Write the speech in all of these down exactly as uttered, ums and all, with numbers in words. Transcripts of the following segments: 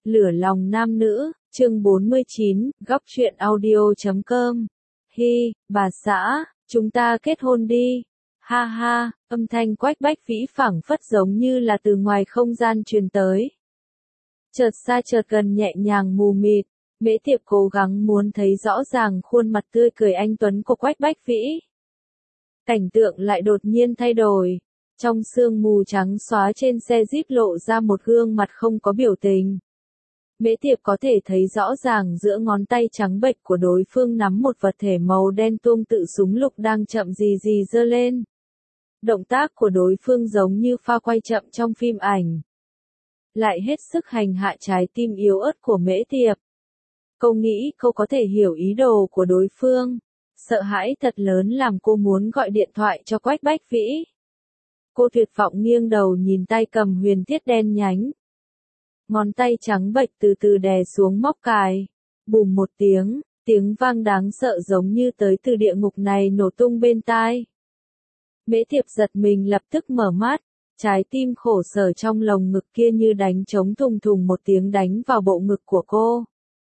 Lửa lòng nam nữ, chương bốn mươi chín, góc truyện audio chấm com. Hi, bà xã, chúng ta kết hôn đi. Ha ha, âm thanh Quách Bách Vĩ phảng phất giống như là từ ngoài không gian truyền tới. Chợt xa chợt gần nhẹ nhàng mù mịt, Mễ Tiệp cố gắng muốn thấy rõ ràng khuôn mặt tươi cười anh tuấn của Quách Bách Vĩ. Cảnh tượng lại đột nhiên thay đổi. Trong sương mù trắng xóa trên xe Jeep lộ ra một gương mặt không có biểu tình. Mễ Tiệp có thể thấy rõ ràng giữa ngón tay trắng bệch của đối phương nắm một vật thể màu đen tuông tự súng lục đang chậm rì rì giơ lên. Động tác của đối phương giống như pha quay chậm trong phim ảnh. Lại hết sức hành hạ trái tim yếu ớt của Mễ Tiệp. Cô nghĩ cô có thể hiểu ý đồ của đối phương. Sợ hãi thật lớn làm cô muốn gọi điện thoại cho Quách Bách Vĩ. Cô tuyệt vọng nghiêng đầu nhìn tay cầm huyền thiết đen nhánh. Ngón tay trắng bệch từ từ đè xuống móc cài. Bùm một tiếng, tiếng vang đáng sợ giống như tới từ địa ngục này nổ tung bên tai. Mễ Tiệp giật mình lập tức mở mắt, trái tim khổ sở trong lồng ngực kia như đánh trống thùng thùng một tiếng đánh vào bộ ngực của cô.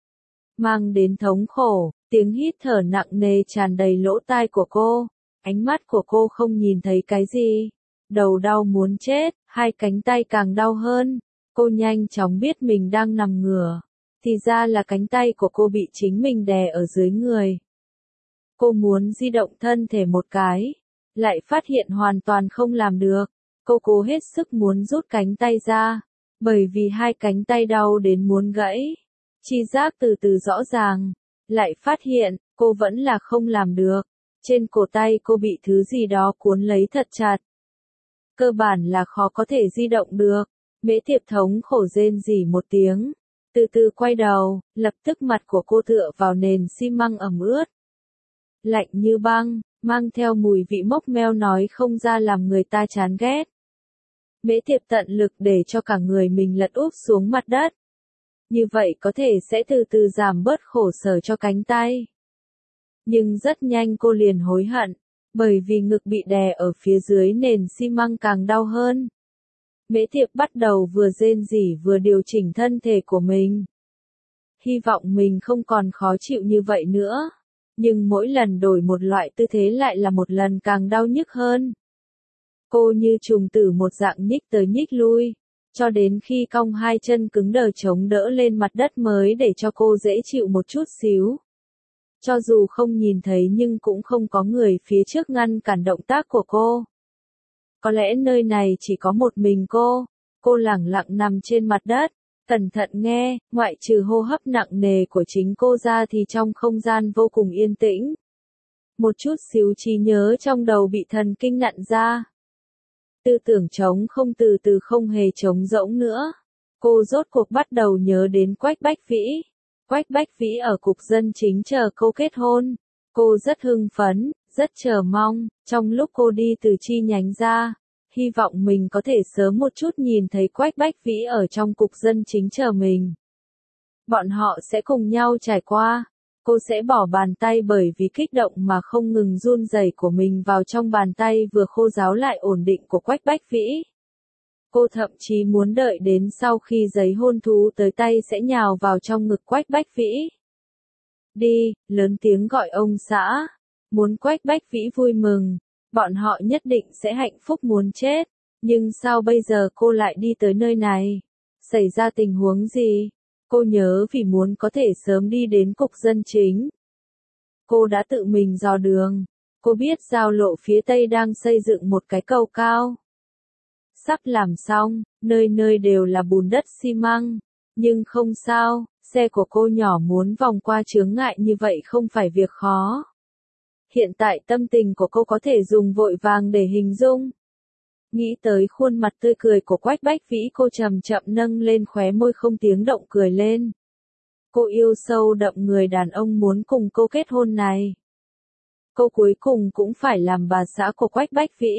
Mang đến thống khổ, tiếng hít thở nặng nề tràn đầy lỗ tai của cô, ánh mắt của cô không nhìn thấy cái gì. Đầu đau muốn chết, hai cánh tay càng đau hơn. Cô nhanh chóng biết mình đang nằm ngửa. Thì ra là cánh tay của cô bị chính mình đè ở dưới người. Cô muốn di động thân thể một cái. Lại phát hiện hoàn toàn không làm được. Cô cố hết sức muốn rút cánh tay ra. Bởi vì hai cánh tay đau đến muốn gãy. Chi giác từ từ rõ ràng. Lại phát hiện, cô vẫn là không làm được. Trên cổ tay cô bị thứ gì đó cuốn lấy thật chặt. Cơ bản là khó có thể di động được. Mễ Tiệp thống khổ rên rỉ một tiếng. Từ từ quay đầu, lập tức mặt của cô tựa vào nền xi măng ẩm ướt. Lạnh như băng, mang theo mùi vị mốc meo nói không ra làm người ta chán ghét. Mễ Tiệp tận lực để cho cả người mình lật úp xuống mặt đất. Như vậy có thể sẽ từ từ giảm bớt khổ sở cho cánh tay. Nhưng rất nhanh cô liền hối hận. Bởi vì ngực bị đè ở phía dưới nền xi măng càng đau hơn. Mễ Tiệp bắt đầu vừa rên rỉ vừa điều chỉnh thân thể của mình. Hy vọng mình không còn khó chịu như vậy nữa. Nhưng mỗi lần đổi một loại tư thế lại là một lần càng đau nhức hơn. Cô như trùng tử một dạng nhích tới nhích lui. Cho đến khi cong hai chân cứng đờ chống đỡ lên mặt đất mới để cho cô dễ chịu một chút xíu. Cho dù không nhìn thấy nhưng cũng không có người phía trước ngăn cản động tác của cô. Có lẽ nơi này chỉ có một mình cô. Cô lẳng lặng nằm trên mặt đất, cẩn thận nghe, ngoại trừ hô hấp nặng nề của chính cô ra thì trong không gian vô cùng yên tĩnh. Một chút xíu trí nhớ trong đầu bị thần kinh nặn ra. Tư tưởng trống không từ từ không hề trống rỗng nữa. Cô rốt cuộc bắt đầu nhớ đến Quách Bách Vĩ. Quách Bách Vĩ ở cục dân chính chờ cô kết hôn. Cô rất hưng phấn, rất chờ mong, trong lúc cô đi từ chi nhánh ra, hy vọng mình có thể sớm một chút nhìn thấy Quách Bách Vĩ ở trong cục dân chính chờ mình. Bọn họ sẽ cùng nhau trải qua. Cô sẽ bỏ bàn tay bởi vì kích động mà không ngừng run rẩy của mình vào trong bàn tay vừa khô ráo lại ổn định của Quách Bách Vĩ. Cô thậm chí muốn đợi đến sau khi giấy hôn thú tới tay sẽ nhào vào trong ngực Quách Bách Vĩ. Đi, lớn tiếng gọi ông xã. Muốn Quách Bách Vĩ vui mừng. Bọn họ nhất định sẽ hạnh phúc muốn chết. Nhưng sao bây giờ cô lại đi tới nơi này? Xảy ra tình huống gì? Cô nhớ vì muốn có thể sớm đi đến cục dân chính. Cô đã tự mình dò đường. Cô biết giao lộ phía tây đang xây dựng một cái cầu cao. Sắp làm xong, nơi nơi đều là bùn đất xi măng. Nhưng không sao, xe của cô nhỏ muốn vòng qua chướng ngại như vậy không phải việc khó. Hiện tại tâm tình của cô có thể dùng vội vàng để hình dung. Nghĩ tới khuôn mặt tươi cười của Quách Bách Vĩ cô chậm chậm nâng lên khóe môi không tiếng động cười lên. Cô yêu sâu đậm người đàn ông muốn cùng cô kết hôn này. Cô cuối cùng cũng phải làm bà xã của Quách Bách Vĩ.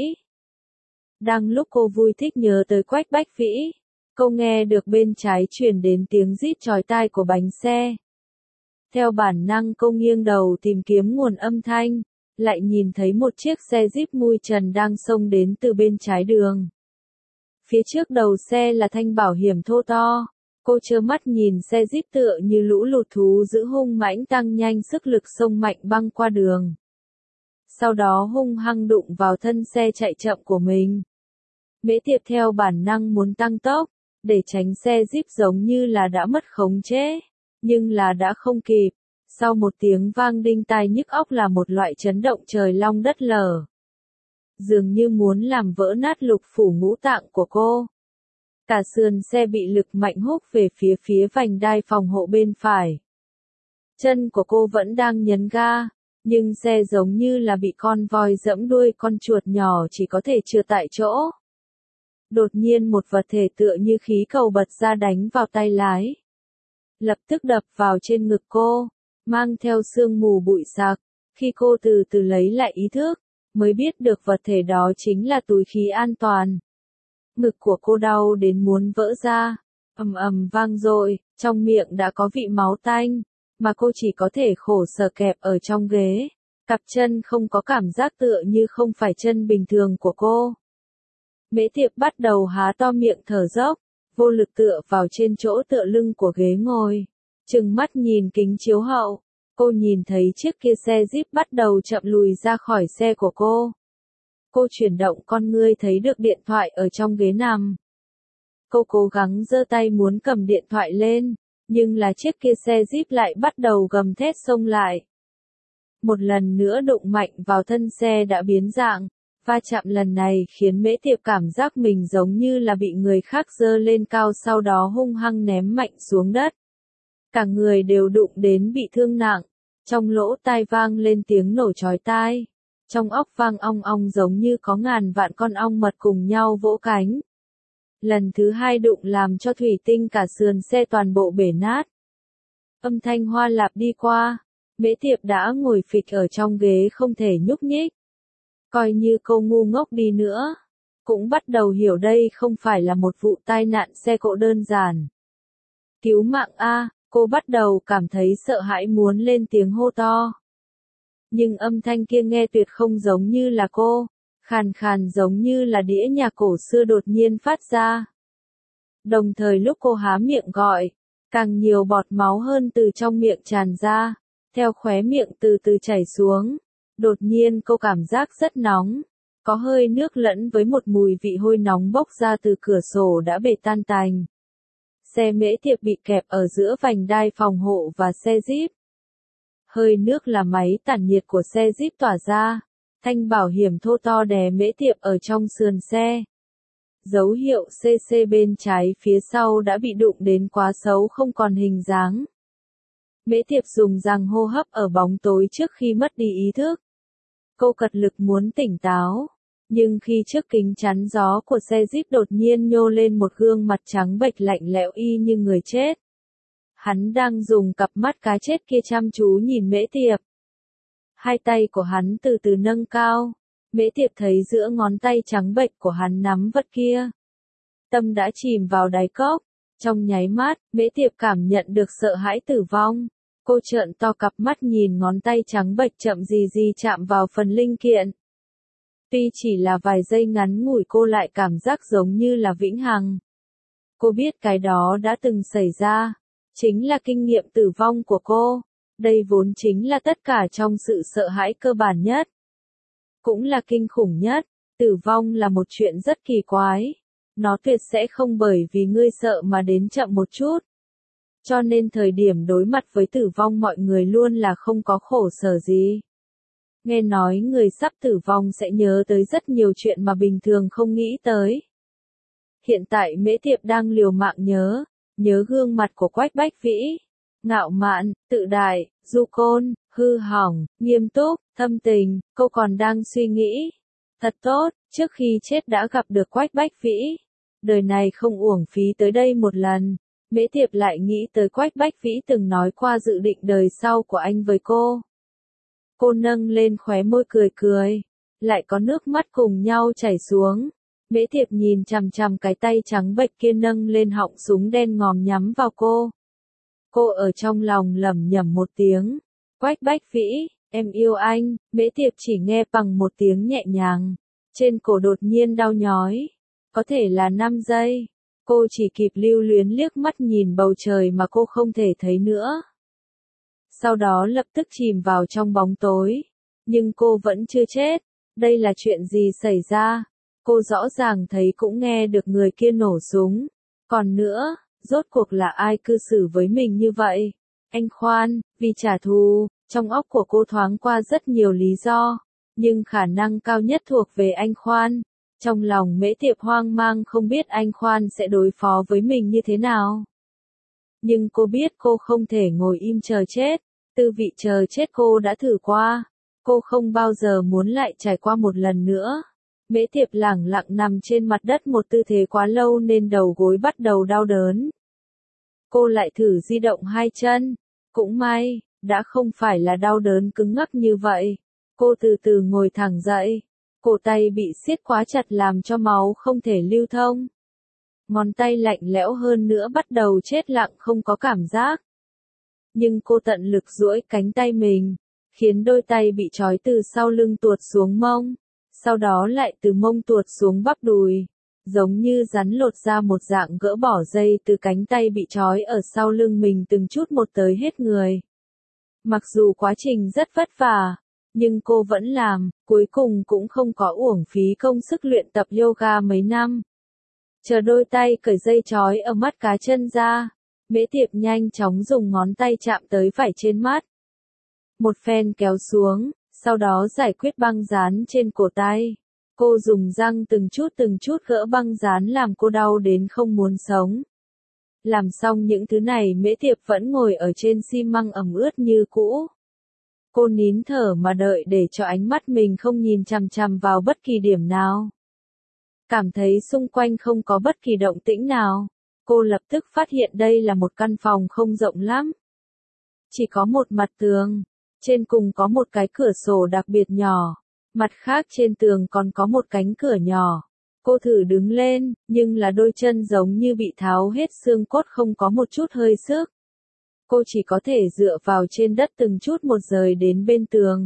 Đang lúc cô vui thích nhớ tới Quách Bách Vĩ, cô nghe được bên trái truyền đến tiếng rít chói tai của bánh xe. Theo bản năng cô nghiêng đầu tìm kiếm nguồn âm thanh, lại nhìn thấy một chiếc xe Jeep mui trần đang xông đến từ bên trái đường. Phía trước đầu xe là thanh bảo hiểm thô to, Cô trơ mắt nhìn xe Jeep tựa như lũ lụt thú dữ hung mãnh tăng nhanh sức lực xông mạnh băng qua đường. Sau đó hung hăng đụng vào thân xe chạy chậm của mình. Mễ Tiệp theo bản năng muốn tăng tốc, để tránh xe Jeep giống như là đã mất khống chế, nhưng là đã không kịp. Sau một tiếng vang đinh tai nhức óc là một loại chấn động trời long đất lở. Dường như muốn làm vỡ nát lục phủ ngũ tạng của cô. Cả sườn xe bị lực mạnh húc về phía phía vành đai phòng hộ bên phải. Chân của cô vẫn đang nhấn ga, nhưng xe giống như là bị con voi giẫm đuôi con chuột nhỏ chỉ có thể trượt tại chỗ. Đột nhiên một vật thể tựa như khí cầu bật ra đánh vào tay lái. Lập tức đập vào trên ngực cô, mang theo sương mù bụi sặc. Khi cô từ từ lấy lại ý thức, mới biết được vật thể đó chính là túi khí an toàn. Ngực của cô đau đến muốn vỡ ra, ầm ầm vang dội, trong miệng đã có vị máu tanh, mà cô chỉ có thể khổ sở kẹp ở trong ghế. Cặp chân không có cảm giác tựa như không phải chân bình thường của cô. Mễ Tiệp bắt đầu há to miệng thở dốc, vô lực tựa vào trên chỗ tựa lưng của ghế ngồi. Trừng mắt nhìn kính chiếu hậu, cô nhìn thấy chiếc kia xe Jeep bắt đầu chậm lùi ra khỏi xe của cô. Cô chuyển động con ngươi thấy được điện thoại ở trong ghế nằm. Cô cố gắng giơ tay muốn cầm điện thoại lên, nhưng là chiếc kia xe Jeep lại bắt đầu gầm thét xông lại. Một lần nữa đụng mạnh vào thân xe đã biến dạng, va chạm lần này khiến Mễ Tiệp cảm giác mình giống như là bị người khác giơ lên cao sau đó hung hăng ném mạnh xuống đất. Cả người đều đụng đến bị thương nặng, trong lỗ tai vang lên tiếng nổ chói tai. Trong óc vang ong ong giống như có ngàn vạn con ong mật cùng nhau vỗ cánh. Lần thứ hai đụng làm cho thủy tinh cả sườn xe toàn bộ bể nát. Âm thanh hoa lạp đi qua, Mễ Tiệp đã ngồi phịch ở trong ghế không thể nhúc nhích. Coi như cô ngu ngốc đi nữa, cũng bắt đầu hiểu đây không phải là một vụ tai nạn xe cộ đơn giản. Cứu mạng a, cô bắt đầu cảm thấy sợ hãi muốn lên tiếng hô to. Nhưng âm thanh kia nghe tuyệt không giống như là cô, khàn khàn giống như là đĩa nhạc cổ xưa đột nhiên phát ra. Đồng thời lúc cô há miệng gọi, càng nhiều bọt máu hơn từ trong miệng tràn ra, theo khóe miệng từ từ chảy xuống. Đột nhiên cô cảm giác rất nóng, có hơi nước lẫn với một mùi vị hôi nóng bốc ra từ cửa sổ đã bể tan tành. Xe Mễ Tiệp bị kẹp ở giữa vành đai phòng hộ và xe Jeep. Hơi nước là máy tản nhiệt của xe Jeep tỏa ra, thanh bảo hiểm thô to đè Mễ Tiệp ở trong sườn xe. Dấu hiệu xê xê bên trái phía sau đã bị đụng đến quá xấu không còn hình dáng. Mễ Tiệp dùng răng hô hấp ở bóng tối trước khi mất đi ý thức. Cô cật lực muốn tỉnh táo, nhưng khi trước kính chắn gió của xe Jeep đột nhiên nhô lên một gương mặt trắng bệch lạnh lẽo y như người chết. Hắn đang dùng cặp mắt cá chết kia chăm chú nhìn Mễ Tiệp. Hai tay của hắn từ từ nâng cao, Mễ Tiệp thấy giữa ngón tay trắng bệch của hắn nắm vật kia. Tâm đã chìm vào đáy cốc, trong nháy mắt, Mễ Tiệp cảm nhận được sợ hãi tử vong. Cô trợn to cặp mắt nhìn ngón tay trắng bệch chậm gì gì chạm vào phần linh kiện. Tuy chỉ là vài giây ngắn ngủi cô lại cảm giác giống như là vĩnh hằng. Cô biết cái đó đã từng xảy ra, chính là kinh nghiệm tử vong của cô. Đây vốn chính là tất cả trong sự sợ hãi cơ bản nhất. Cũng là kinh khủng nhất, tử vong là một chuyện rất kỳ quái. Nó tuyệt sẽ không bởi vì ngươi sợ mà đến chậm một chút. Cho nên thời điểm đối mặt với tử vong mọi người luôn là không có khổ sở gì. Nghe nói người sắp tử vong sẽ nhớ tới rất nhiều chuyện mà bình thường không nghĩ tới. Hiện tại Mễ Tiệp đang liều mạng nhớ, nhớ gương mặt của Quách Bách Vĩ. Ngạo mạn, tự đại, du côn, hư hỏng, nghiêm túc, thâm tình, cô còn đang suy nghĩ. Thật tốt, trước khi chết đã gặp được Quách Bách Vĩ. Đời này không uổng phí tới đây một lần. Mễ Tiệp lại nghĩ tới Quách Bách Vĩ từng nói qua dự định đời sau của anh với cô. Cô nâng lên khóe môi cười cười, lại có nước mắt cùng nhau chảy xuống. Mễ Tiệp nhìn chằm chằm cái tay trắng bệch kia nâng lên họng súng đen ngòm nhắm vào cô. Cô ở trong lòng lẩm nhẩm một tiếng. Quách Bách Vĩ, em yêu anh. Mễ Tiệp chỉ nghe bằng một tiếng nhẹ nhàng. Trên cổ đột nhiên đau nhói. Có thể là năm giây. Cô chỉ kịp lưu luyến liếc mắt nhìn bầu trời mà cô không thể thấy nữa. Sau đó lập tức chìm vào trong bóng tối. Nhưng cô vẫn chưa chết. Đây là chuyện gì xảy ra? Cô rõ ràng thấy cũng nghe được người kia nổ súng. Còn nữa, rốt cuộc là ai cư xử với mình như vậy? Anh khoan, vì trả thù, trong óc của cô thoáng qua rất nhiều lý do. Nhưng khả năng cao nhất thuộc về anh khoan. Trong lòng Mễ Tiệp hoang mang không biết anh khoan sẽ đối phó với mình như thế nào. Nhưng cô biết cô không thể ngồi im chờ chết. Tư vị chờ chết cô đã thử qua. Cô không bao giờ muốn lại trải qua một lần nữa. Mễ Tiệp lẳng lặng nằm trên mặt đất một tư thế quá lâu nên đầu gối bắt đầu đau đớn. Cô lại thử di động hai chân. Cũng may, đã không phải là đau đớn cứng ngắc như vậy. Cô từ từ ngồi thẳng dậy. Cổ tay bị siết quá chặt làm cho máu không thể lưu thông. Ngón tay lạnh lẽo hơn nữa bắt đầu chết lặng không có cảm giác. Nhưng cô tận lực duỗi cánh tay mình, khiến đôi tay bị trói từ sau lưng tuột xuống mông, sau đó lại từ mông tuột xuống bắp đùi, giống như rắn lột ra một dạng gỡ bỏ dây từ cánh tay bị trói ở sau lưng mình từng chút một tới hết người. Mặc dù quá trình rất vất vả, nhưng cô vẫn làm, cuối cùng cũng không có uổng phí công sức luyện tập yoga mấy năm. Chờ đôi tay cởi dây trói ở mắt cá chân ra, Mễ Tiệp nhanh chóng dùng ngón tay chạm tới vải trên mắt. Một phen kéo xuống, sau đó giải quyết băng dán trên cổ tay. Cô dùng răng từng chút từng chút gỡ băng dán làm cô đau đến không muốn sống. Làm xong những thứ này Mễ Tiệp vẫn ngồi ở trên xi măng ẩm ướt như cũ. Cô nín thở mà đợi để cho ánh mắt mình không nhìn chằm chằm vào bất kỳ điểm nào. Cảm thấy xung quanh không có bất kỳ động tĩnh nào. Cô lập tức phát hiện đây là một căn phòng không rộng lắm. Chỉ có một mặt tường. Trên cùng có một cái cửa sổ đặc biệt nhỏ. Mặt khác trên tường còn có một cánh cửa nhỏ. Cô thử đứng lên, nhưng là đôi chân giống như bị tháo hết xương cốt không có một chút hơi sức. Cô chỉ có thể dựa vào trên đất từng chút một rời đến bên tường.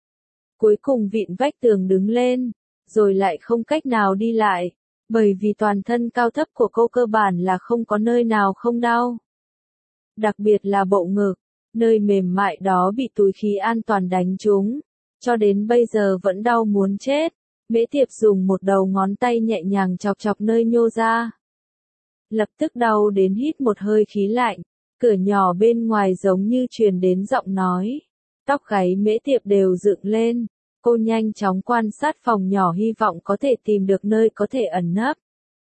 Cuối cùng vịn vách tường đứng lên, rồi lại không cách nào đi lại, bởi vì toàn thân cao thấp của cô cơ bản là không có nơi nào không đau. Đặc biệt là bộ ngực, nơi mềm mại đó bị túi khí an toàn đánh trúng, cho đến bây giờ vẫn đau muốn chết. Mễ Tiệp dùng một đầu ngón tay nhẹ nhàng chọc chọc nơi nhô ra. Lập tức đau đến hít một hơi khí lạnh, cửa nhỏ bên ngoài giống như truyền đến giọng nói. Tóc gáy Mễ Tiệp đều dựng lên, cô nhanh chóng quan sát phòng nhỏ hy vọng có thể tìm được nơi có thể ẩn nấp.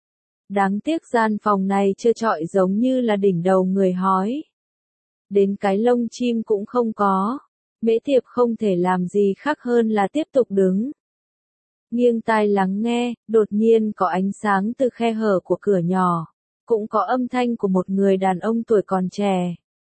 Đáng tiếc gian phòng này trơ trọi giống như là đỉnh đầu người hói. Đến cái lông chim cũng không có. Mễ Tiệp không thể làm gì khác hơn là tiếp tục đứng. Nghiêng tai lắng nghe, đột nhiên có ánh sáng từ khe hở của cửa nhỏ. Cũng có âm thanh của một người đàn ông tuổi còn trẻ.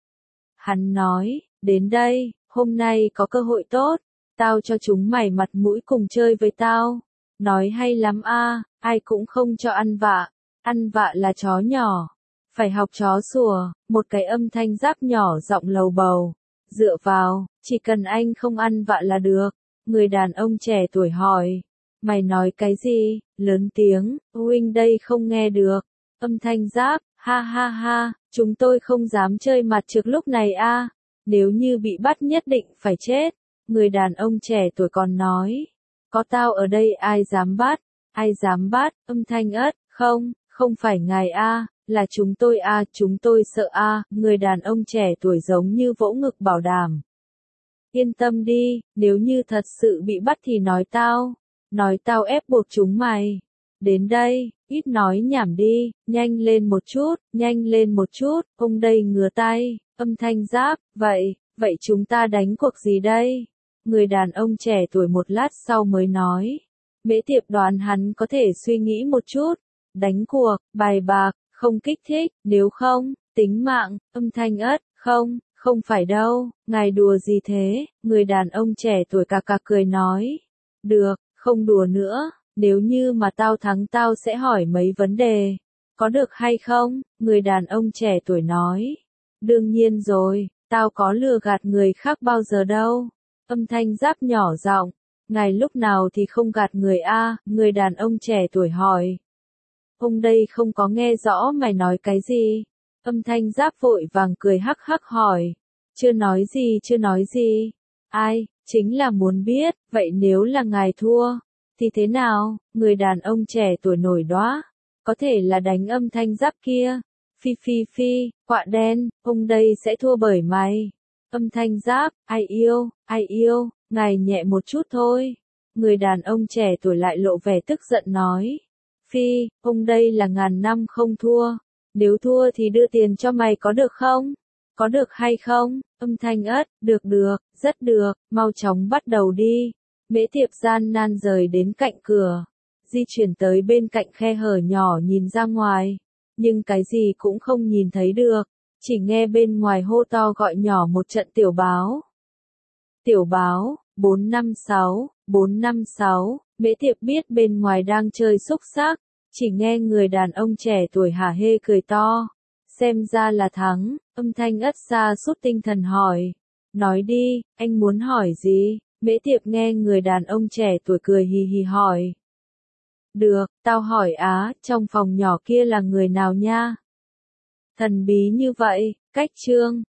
Hắn nói, đến đây, hôm nay có cơ hội tốt, tao cho chúng mày mặt mũi cùng chơi với tao. Nói hay lắm a, ai cũng không cho ăn vạ, ăn vạ là chó nhỏ. Phải học chó sủa, một cái âm thanh giáp nhỏ giọng lầu bầu. Dựa vào, chỉ cần anh không ăn vạ là được. Người đàn ông trẻ tuổi hỏi. Mày nói cái gì? Lớn tiếng, huynh đây không nghe được. Âm thanh giáp, ha ha ha, chúng tôi không dám chơi mặt trược lúc này a. Nếu như bị bắt nhất định phải chết. Người đàn ông trẻ tuổi còn nói. Có tao ở đây ai dám bắt? Ai dám bắt? Âm thanh ớt, không, không phải ngài a, là chúng tôi a, chúng tôi sợ a. Người đàn ông trẻ tuổi giống như vỗ ngực bảo đảm. Yên tâm đi, nếu như thật sự bị bắt thì nói tao. Nói tao ép buộc chúng mày. Đến đây, ít nói nhảm đi, nhanh lên một chút, nhanh lên một chút, ông đây ngửa tay, âm thanh giáp, vậy, vậy chúng ta đánh cuộc gì đây? Người đàn ông trẻ tuổi một lát sau mới nói. Mễ Tiệp đoán hắn có thể suy nghĩ một chút. Đánh cuộc, bài bạc, không kích thích, nếu không, tính mạng, âm thanh ớt, không, không phải đâu, ngài đùa gì thế? Người đàn ông trẻ tuổi cà cà cười nói. Được, không đùa nữa, nếu như mà tao thắng tao sẽ hỏi mấy vấn đề. Có được hay không? Người đàn ông trẻ tuổi nói. Đương nhiên rồi, tao có lừa gạt người khác bao giờ đâu. Âm thanh giáp nhỏ giọng. Ngài lúc nào thì không gạt người a? Người đàn ông trẻ tuổi hỏi. ông đây không có nghe rõ mày nói cái gì. Âm thanh Giáp vội vàng cười hắc hắc hỏi. Chưa nói gì, chưa nói gì. Ai, chính là muốn biết, vậy nếu là ngài thua, thì thế nào? Người đàn ông trẻ tuổi nổi đoá. Có thể là đánh âm thanh Giáp kia. Phi phi phi, quạ đen, ông đây sẽ thua bởi mày. Âm thanh Giáp, ai yêu, ai yêu, ngài nhẹ một chút thôi. Người đàn ông trẻ tuổi lại lộ vẻ tức giận nói. Phi, ông đây là ngàn năm không thua. Nếu thua thì đưa tiền cho mày có được không? Có được hay không? Âm thanh ất, được được, rất được, mau chóng bắt đầu đi. Mễ Tiệp gian nan rời đến cạnh cửa, di chuyển tới bên cạnh khe hở nhỏ nhìn ra ngoài, nhưng cái gì cũng không nhìn thấy được, chỉ nghe bên ngoài hô to gọi nhỏ một trận tiểu báo. Tiểu báo, bốn năm sáu, bốn năm sáu, Mễ Tiệp biết bên ngoài đang chơi xúc xắc, chỉ nghe người đàn ông trẻ tuổi hả hê cười to. Xem ra là thắng, âm thanh ất xa sút tinh thần hỏi. Nói đi, anh muốn hỏi gì? Mễ Tiệp nghe người đàn ông trẻ tuổi cười hì hì hỏi. Được, tao hỏi á, trong phòng nhỏ kia là người nào nha? Thần bí như vậy, cách trương.